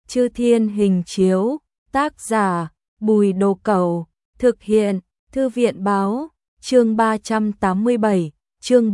Chư Thiên Hình Chiếu, tác giả Bùi Đồ Cẩu, thực hiện Thư viện Báo, chương 387, chương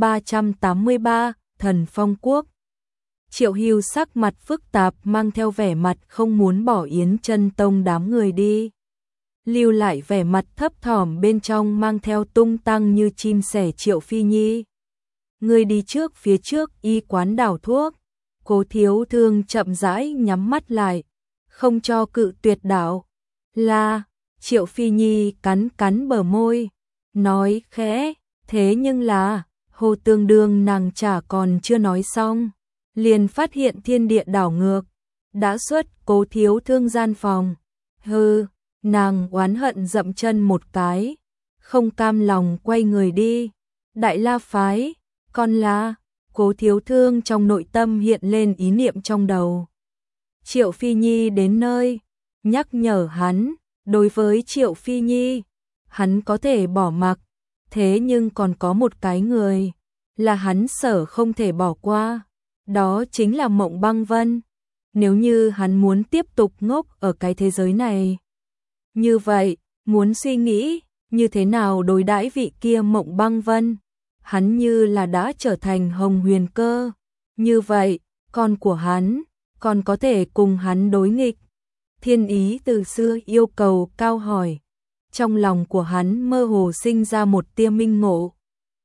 383, Thần Phong Quốc. Triệu Hưu sắc mặt phức tạp mang theo vẻ mặt không muốn bỏ Yến Chân Tông đám người đi. Lưu lại vẻ mặt thấp thỏm bên trong mang theo tung tăng như chim sẻ Triệu Phi Nhi. Người đi trước phía trước y quán đảo thuốc. Cố Thiếu Thương chậm rãi nhắm mắt lại, không cho cự tuyệt đảo. Là, Triệu Phi Nhi cắn cắn bờ môi, nói khẽ, thế nhưng là, Hồ Tương Đương nàng chả còn chưa nói xong, liền phát hiện thiên địa đảo ngược, đã xuất Cố Thiếu Thương gian phòng. Hừ, nàng oán hận dậm chân một cái, không cam lòng quay người đi. Đại La phái, con là, Cố Thiếu Thương trong nội tâm hiện lên ý niệm trong đầu. Triệu Phi Nhi đến nơi, nhắc nhở hắn, đối với Triệu Phi Nhi, hắn có thể bỏ mặc, thế nhưng còn có một cái người, là hắn sở không thể bỏ qua, đó chính là Mộng Băng Vân. Nếu như hắn muốn tiếp tục ngốc ở cái thế giới này, như vậy, muốn suy nghĩ, như thế nào đối đãi vị kia Mộng Băng Vân, hắn như là đã trở thành Hồng Huyền Cơ, như vậy, con của hắn, còn có thể cùng hắn đối nghịch. Thiên ý từ xưa yêu cầu cao hỏi, trong lòng của hắn mơ hồ sinh ra một tia minh ngộ.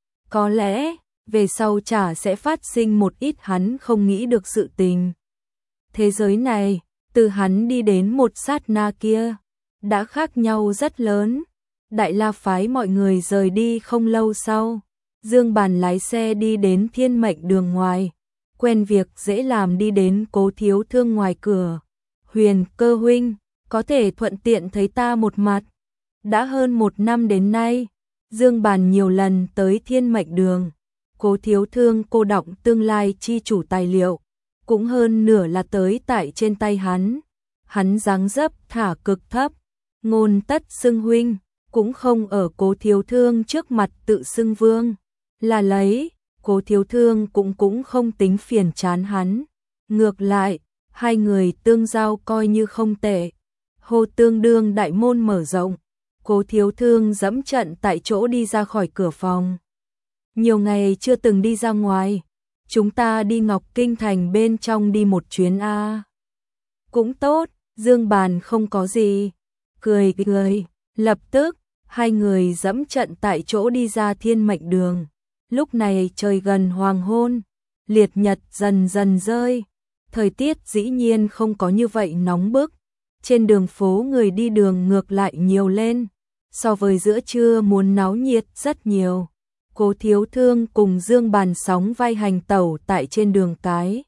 Có lẽ, về sau chả sẽ phát sinh một ít hắn không nghĩ được sự tình. Thế giới này, từ hắn đi đến một sát na kia, đã khác nhau rất lớn. Đại La phái mọi người rời đi không lâu sau, Dương Bàn lái xe đi đến Thiên Mệnh Đường ngoài, quen việc dễ làm đi đến Cố Thiếu Thương ngoài cửa. Huyền Cơ huynh, có thể thuận tiện thấy ta một mặt. Đã hơn 1 năm đến nay, Dương Bàn nhiều lần tới Thiên Mệnh Đường, Cố Thiếu Thương cô đọng tương lai chi chủ tài liệu, cũng hơn nửa là tới tại trên tay hắn. Hắn dáng dấp thả cực thấp, ngôn tất xưng huynh, cũng không ở Cố Thiếu Thương trước mặt tự xưng vương. Là lấy, Cố Thiếu Thương cũng không tính phiền chán hắn. Ngược lại, hai người tương giao coi như không tệ. Hồ Tương Đương đại môn mở rộng, Cố Thiếu Thương dẫm trận tại chỗ đi ra khỏi cửa phòng. Nhiều ngày chưa từng đi ra ngoài, chúng ta đi Ngọc Kinh Thành bên trong đi một chuyến a. Cũng tốt, Dương Bàn không có gì, cười cười, lập tức, hai người dẫm trận tại chỗ đi ra Thiên Mệnh Đường. Lúc này trời gần hoàng hôn, liệt nhật dần dần rơi, thời tiết dĩ nhiên không có như vậy nóng bức. Trên đường phố người đi đường ngược lại nhiều lên, so với giữa trưa muốn náo nhiệt rất nhiều. Cố Thiếu Thương cùng Dương Bàn sóng vai hành tẩu tại trên đường cái,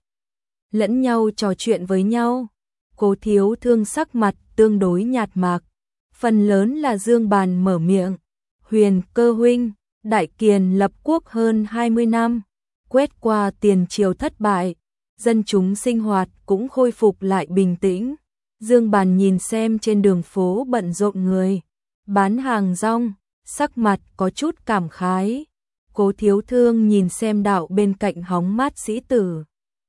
lẫn nhau trò chuyện với nhau. Cố Thiếu Thương sắc mặt tương đối nhạt mạc, phần lớn là Dương Bàn mở miệng. Huyền Cơ huynh, Đại Kiền lập quốc hơn 20 năm, quét qua tiền triều thất bại, dân chúng sinh hoạt cũng khôi phục lại bình tĩnh. Dương Bàn nhìn xem trên đường phố bận rộn người bán hàng rong, sắc mặt có chút cảm khái. Cố Thiếu Thương nhìn xem đạo bên cạnh hóng mát sĩ tử,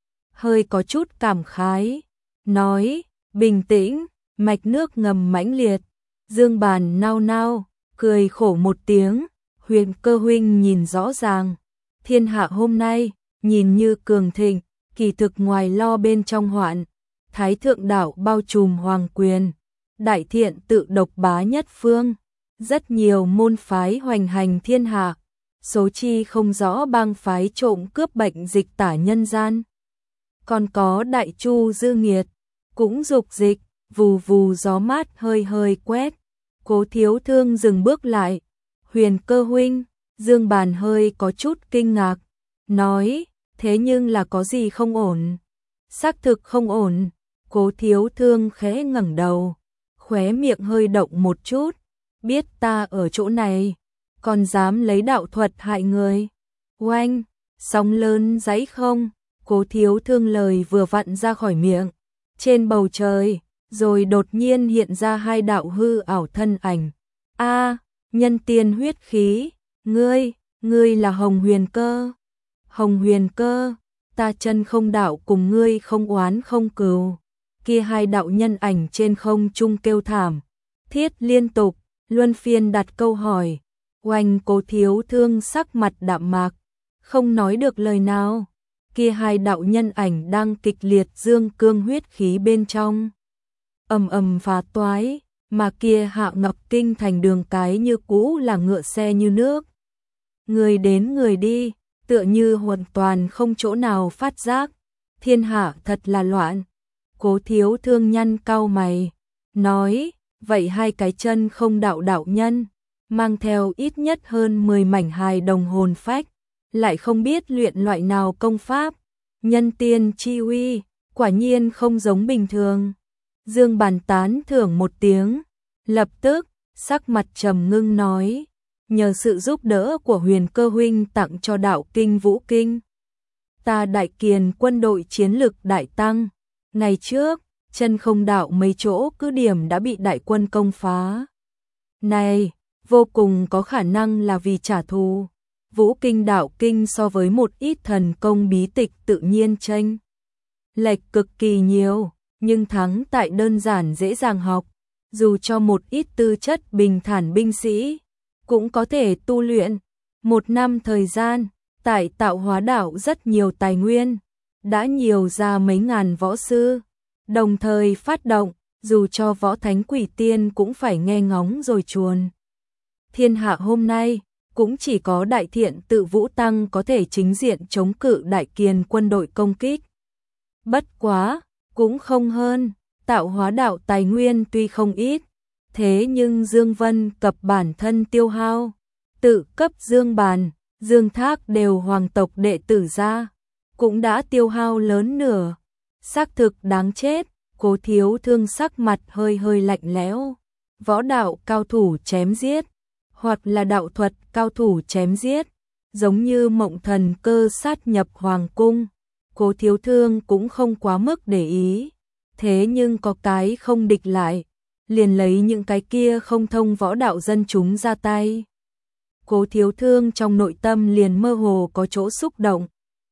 hơi có chút cảm khái, nói, bình tĩnh, mạch nước ngầm mãnh liệt. Dương Bàn nao nao, cười khổ một tiếng. Huyền Cơ huynh nhìn rõ ràng, thiên hạ hôm nay, nhìn như cường thịnh, kỳ thực ngoài lo bên trong hoạn. Thái thượng đạo bao trùm hoàng quyền, đại thiện tự độc bá nhất phương, rất nhiều môn phái hoành hành thiên hạ, số chi không rõ bang phái trộm cướp bệnh dịch tả nhân gian. Còn có đại chu dư nghiệt, cũng dục dịch, vù vù gió mát hơi hơi quét. Cố Thiếu Thương dừng bước lại. Huyền Cơ huynh, Dương Bàn hơi có chút kinh ngạc, nói, thế nhưng là có gì không ổn? Xác thực không ổn. Cố Thiếu Thương khẽ ngẩng đầu, khóe miệng hơi động một chút, biết ta ở chỗ này, còn dám lấy đạo thuật hại người. Oanh, sóng lớn dãy không? Cố Thiếu Thương lời vừa vặn ra khỏi miệng, trên bầu trời, rồi đột nhiên hiện ra hai đạo hư ảo thân ảnh. A, nhân tiên huyết khí, ngươi là Hồng Huyền Cơ. Hồng Huyền Cơ, ta Chân Không đạo cùng ngươi không oán không cừu. kia hai đạo nhân ảnh trên không trung kêu thảm thiết liên tục, luân phiên đặt câu hỏi. Oanh, Cố Thiếu Thương sắc mặt đạm mạc, không nói được lời nào. Kia hai đạo nhân ảnh đang kịch liệt dương cương huyết khí bên trong, ầm ầm phá toái, mà kia Hạ Ngọc Kinh thành đường cái như cũ là ngựa xe như nước. Người đến người đi, tựa như hoàn toàn không chỗ nào phát giác. Thiên hạ thật là loạn. Cố Thiếu Thương nhăn cau mày, nói, vậy hai cái chân không đạo đạo nhân, mang theo ít nhất hơn 10 mảnh hài đồng hồn phách, lại không biết luyện loại nào công pháp, nhân tiên chi uy, quả nhiên không giống bình thường. Dương Bàn tán thưởng một tiếng, lập tức, sắc mặt trầm ngưng nói, nhờ sự giúp đỡ của Huyền Cơ huynh tặng cho đạo kinh Vũ Kinh, ta Đại Kiền quân đội chiến lực đại tăng. Ngày trước, chân không đạo mấy chỗ cứ điểm đã bị đại quân công phá. Này, vô cùng có khả năng là vì trả thù. Vũ Kinh đạo kinh so với một ít thần công bí tịch tự nhiên chênh lệch cực kỳ nhiều, nhưng thắng tại đơn giản dễ dàng học, dù cho một ít tư chất bình thản binh sĩ cũng có thể tu luyện. Một năm thời gian, tại Tạo Hóa đảo rất nhiều tài nguyên, đã nhiều ra mấy ngàn võ sư, đồng thời phát động, dù cho võ thánh quỷ tiên cũng phải nghe ngóng rồi chuồn. Thiên hạ hôm nay, cũng chỉ có Đại Thiện Tự Vũ Tăng có thể chính diện chống cự Đại Kiền quân đội công kích. Bất quá, cũng không hơn, Tạo Hóa đạo tài nguyên tuy không ít, thế nhưng Dương Vân cập bản thân tiêu hao, tự cấp Dương Bàn, Dương Thác đều hoàng tộc đệ tử ra, cũng đã tiêu hao lớn nửa. Xác thực đáng chết. Cố Thiếu Thương sắc mặt hơi hơi lạnh lẽo. Võ đạo cao thủ chém giết, hoặc là đạo thuật cao thủ chém giết, giống như Mộng Thần Cơ sát nhập hoàng cung, Cố Thiếu Thương cũng không quá mức để ý. Thế nhưng có cái không địch lại, liền lấy những cái kia không thông võ đạo dân chúng ra tay. Cố Thiếu Thương trong nội tâm liền mơ hồ có chỗ xúc động.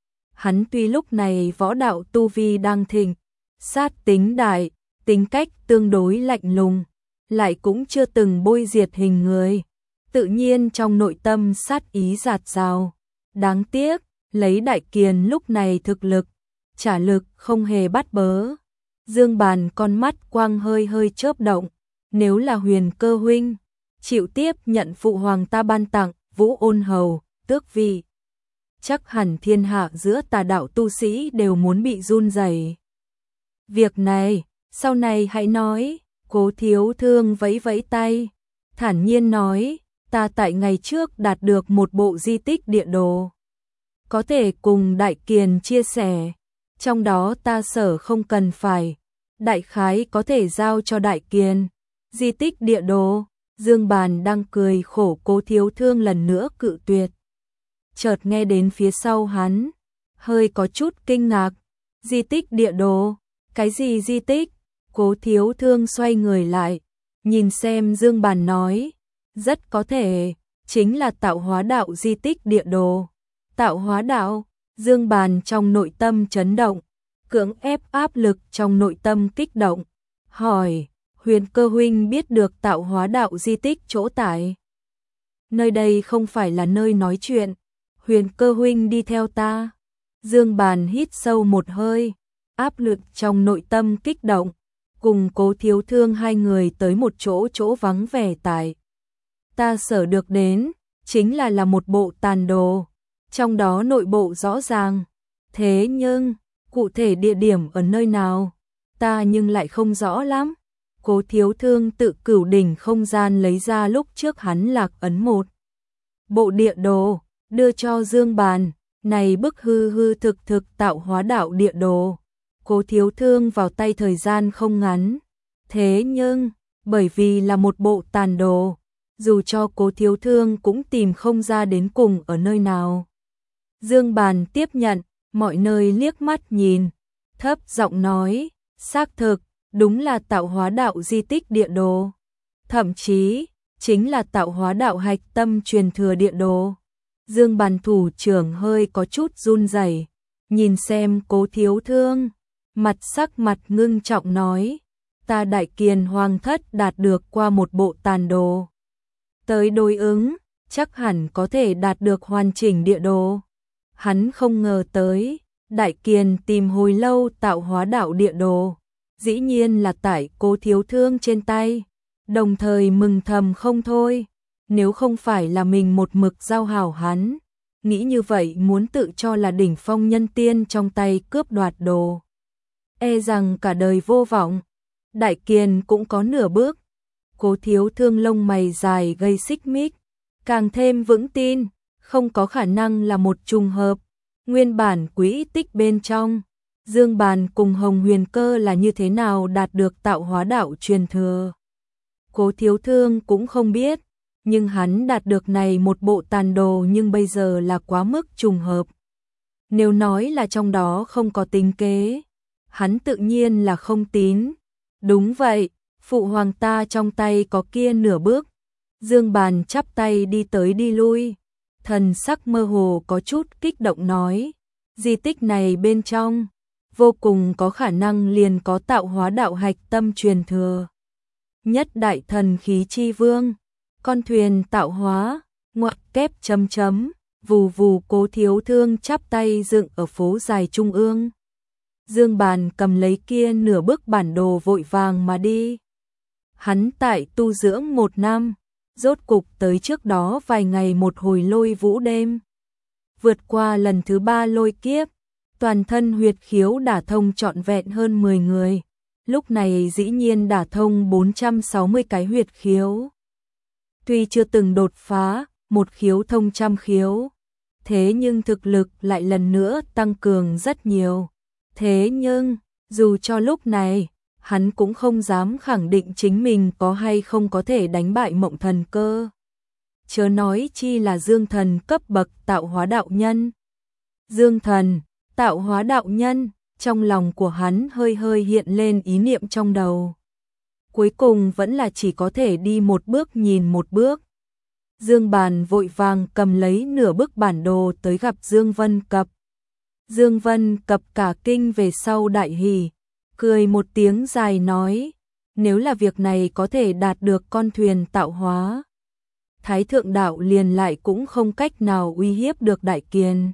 Hắn tuy lúc này võ đạo tu vi đang thịnh, sát tính đại, tính cách tương đối lạnh lùng, lại cũng chưa từng bôi diệt hình người, tự nhiên trong nội tâm sát ý dạt dào. Đáng tiếc, lấy Đại Kiền lúc này thực lực, trả lực không hề bắt bớ. Dương Bàn con mắt quang hơi hơi chớp động, nếu là Huyền Cơ huynh chịu tiếp nhận phụ hoàng ta ban tặng Vũ Ôn hầu tước vị, chắc hẳn thiên hạ giữa tà đạo tu sĩ đều muốn bị run rẩy. Việc này, sau này hãy nói. Cố Thiếu Thương vẫy vẫy tay, thản nhiên nói, ta tại ngày trước đạt được một bộ di tích địa đồ, có thể cùng Đại Kiền chia sẻ, trong đó ta sở không cần phải, đại khái có thể giao cho Đại Kiền. Di tích địa đồ. Dương Bàn đang cười khổ, Cố Thiếu Thương lần nữa cự tuyệt. Chợt nghe đến phía sau hắn, hơi có chút kinh ngạc. Di tích địa đồ? Cái gì di tích? Cố Thiếu Thương xoay người lại, nhìn xem Dương Bàn nói, rất có thể chính là Tạo Hóa đạo di tích địa đồ. Tạo Hóa đạo? Dương Bàn trong nội tâm chấn động, cưỡng ép áp lực trong nội tâm kích động, hỏi, Huyền Cơ huynh biết được Tạo Hóa đạo di tích chỗ tại? Nơi đây không phải là nơi nói chuyện, Huyền Cơ huynh đi theo ta. Dương Bàn hít sâu một hơi, áp lực trong nội tâm kích động, cùng Cố Thiếu Thương hai người tới một chỗ vắng vẻ tại. Ta sở được đến, chính là một bộ tàn đồ, trong đó nội bộ rõ ràng, thế nhưng, cụ thể địa điểm ở nơi nào, ta nhưng lại không rõ lắm. Cố Thiếu Thương tự cửu đỉnh không gian lấy ra lúc trước hắn lạc ấn một bộ địa đồ, đưa cho Dương Bàn, này bức hư hư thực thực Tạo Hóa đạo địa đồ. Cố Thiếu Thương vào tay thời gian không ngắn, thế nhưng, bởi vì là một bộ tàn đồ, dù cho Cố Thiếu Thương cũng tìm không ra đến cùng ở nơi nào. Dương Bàn tiếp nhận, mọi nơi liếc mắt nhìn, thấp giọng nói, xác thực, đúng là Tạo Hóa đạo di tích địa đồ, thậm chí chính là Tạo Hóa đạo hạch tâm truyền thừa địa đồ. Dương Bàn thủ trưởng hơi có chút run rẩy, nhìn xem Cố Thiếu Thương, sắc mặt ngưng trọng nói, ta Đại Kiền Hoàng thất đạt được qua một bộ tàn đồ. Tới đối ứng, chắc hẳn có thể đạt được hoàn chỉnh địa đồ. Hắn không ngờ tới, Đại Kiền tìm hồi lâu tạo hóa đạo địa đồ, dĩ nhiên là tại Cố Thiếu Thương trên tay, đồng thời mừng thầm không thôi, nếu không phải là mình một mực giao hảo hắn, nghĩ như vậy muốn tự cho là đỉnh phong nhân tiên trong tay cướp đoạt đồ. E rằng cả đời vô vọng, Đại Kiền cũng có nửa bước. Cố Thiếu Thương lông mày dài gây xích mích, càng thêm vững tin, không có khả năng là một trùng hợp. Nguyên bản quỹ tích bên trong, Dương Bàn cùng Hồng Huyền Cơ là như thế nào đạt được tạo hóa đạo truyền thừa. Cố Thiếu Thương cũng không biết, nhưng hắn đạt được này một bộ tàn đồ nhưng bây giờ là quá mức trùng hợp. Nếu nói là trong đó không có tính kế, hắn tự nhiên là không tín. Đúng vậy, phụ hoàng ta trong tay có kia nửa bước. Dương Bàn chắp tay đi tới đi lui, thần sắc mơ hồ có chút kích động nói, di tích này bên trong, vô cùng có khả năng liền có tạo hóa đạo hạch tâm truyền thừa. Nhất đại thần khí chi vương, con thuyền tạo hóa, ngoặc kép chấm chấm, vù vù. Cố Thiếu Thương chắp tay dựng ở phố dài trung ương. Dương Bàn cầm lấy kia nửa bức bản đồ vội vàng mà đi. Hắn tại tu dưỡng 1 năm, rốt cục tới trước đó vài ngày một hồi lôi vũ đêm. Vượt qua lần thứ 3 lôi kiếp, toàn thân huyệt khiếu đả thông trọn vẹn hơn 10 người. Lúc này dĩ nhiên đả thông 460 cái huyệt khiếu. Tuy chưa từng đột phá, một khiếu thông trăm khiếu, thế nhưng thực lực lại lần nữa tăng cường rất nhiều. Thế nhưng, dù cho lúc này, hắn cũng không dám khẳng định chính mình có hay không có thể đánh bại Mộng Thần Cơ. Chớ nói chi là Dương Thần cấp bậc tạo hóa đạo nhân. Dương Thần, tạo hóa đạo nhân, trong lòng của hắn hơi hơi hiện lên ý niệm trong đầu. Cuối cùng vẫn là chỉ có thể đi một bước nhìn một bước. Dương Bàn vội vàng cầm lấy nửa bức bản đồ tới gặp Dương Vân Cập. Dương Vân Cập cả kinh về sau đại hỉ, cười một tiếng dài nói, nếu là việc này có thể đạt được con thuyền tạo hóa, Thái Thượng Đạo liền lại cũng không cách nào uy hiếp được Đại Kiền.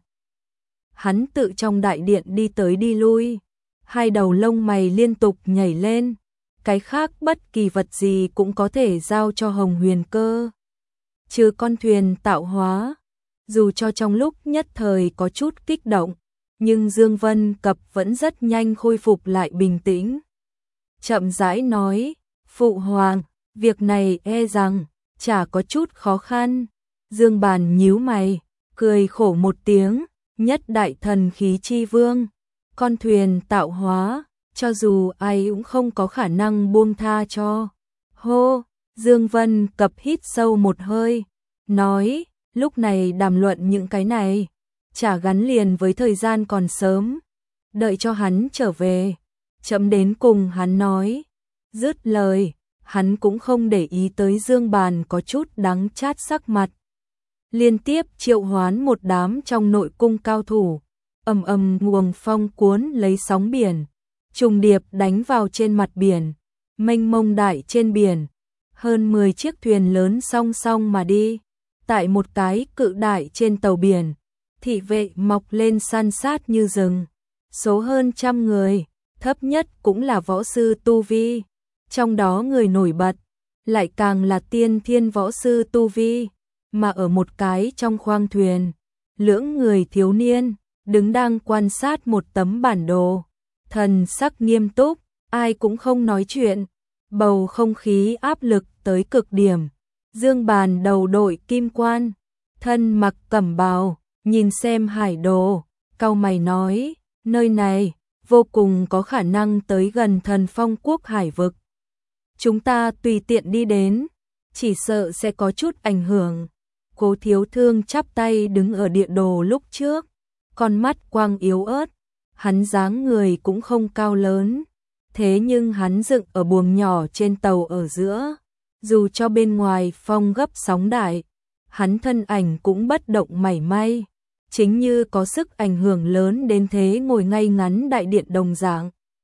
Hắn tự trong đại điện đi tới đi lui, hai đầu lông mày liên tục nhảy lên, cái khác bất kỳ vật gì cũng có thể giao cho Hồng Huyền Cơ. Trừ con thuyền tạo hóa, dù cho trong lúc nhất thời có chút kích động, nhưng Dương Vân Cập vẫn rất nhanh khôi phục lại bình tĩnh. Chậm rãi nói, Phụ Hoàng, việc này e rằng chả có chút khó khăn. Dương Bàn nhíu mày, cười khổ một tiếng, nhất đại thần khí chi vương, con thuyền tạo hóa, cho dù ai cũng không có khả năng buông tha cho. Hô, Dương Vân Cập hít sâu một hơi, nói, lúc này đàm luận những cái này, chả gắn liền với thời gian còn sớm, đợi cho hắn trở về, chậm đến cùng hắn nói. Dứt lời, hắn cũng không để ý tới Dương Bàn có chút đắng chát sắc mặt. Liên tiếp triệu hoán một đám trong nội cung cao thủ, ầm ầm nguồn phong cuốn lấy sóng biển, trùng điệp đánh vào trên mặt biển, mênh mông đại trên biển, hơn 10 chiếc thuyền lớn song song mà đi. Tại một cái cự đại trên tàu biển, thị vệ mọc lên san sát như rừng, số hơn 100 người, thấp nhất cũng là võ sư tu vi, trong đó người nổi bật lại càng là tiên thiên võ sư tu vi, mà ở một cái trong khoang thuyền, lưỡng người thiếu niên đứng đang quan sát một tấm bản đồ, thần sắc nghiêm túc, ai cũng không nói chuyện, bầu không khí áp lực tới cực điểm. Dương Bàn đầu đội kim quan, thân mặc cẩm bào, nhìn xem hải đồ, cau mày nói, nơi này vô cùng có khả năng tới gần Thần Phong quốc hải vực. Chúng ta tùy tiện đi đến, chỉ sợ sẽ có chút ảnh hưởng. Cố Thiếu Thương chắp tay đứng ở địa đồ lúc trước, con mắt quang yếu ớt, hắn dáng người cũng không cao lớn, thế nhưng hắn dựng ở buồng nhỏ trên tàu ở giữa, dù cho bên ngoài phong gấp sóng đại, hắn thân ảnh cũng bất động mảy may, chính như có sức ảnh hưởng lớn đến thế ngồi ngay ngắn đại điện đồng dạng.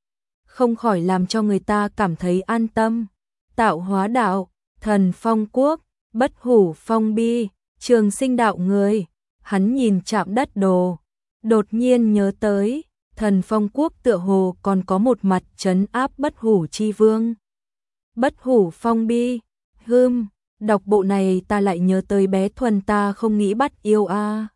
không khỏi làm cho người ta cảm thấy an tâm. Tạo hóa đạo, Thần Phong quốc, Bất Hủ Phong bi, Trường Sinh đạo người. Hắn nhìn chạm đất đồ, đột nhiên nhớ tới, Thần Phong quốc tựa hồ còn có một mặt trấn áp Bất Hủ chi vương. Bất Hủ Phong bi, đọc bộ này ta lại nhớ tới bé Thuần ta không nghĩ bắt yêu a.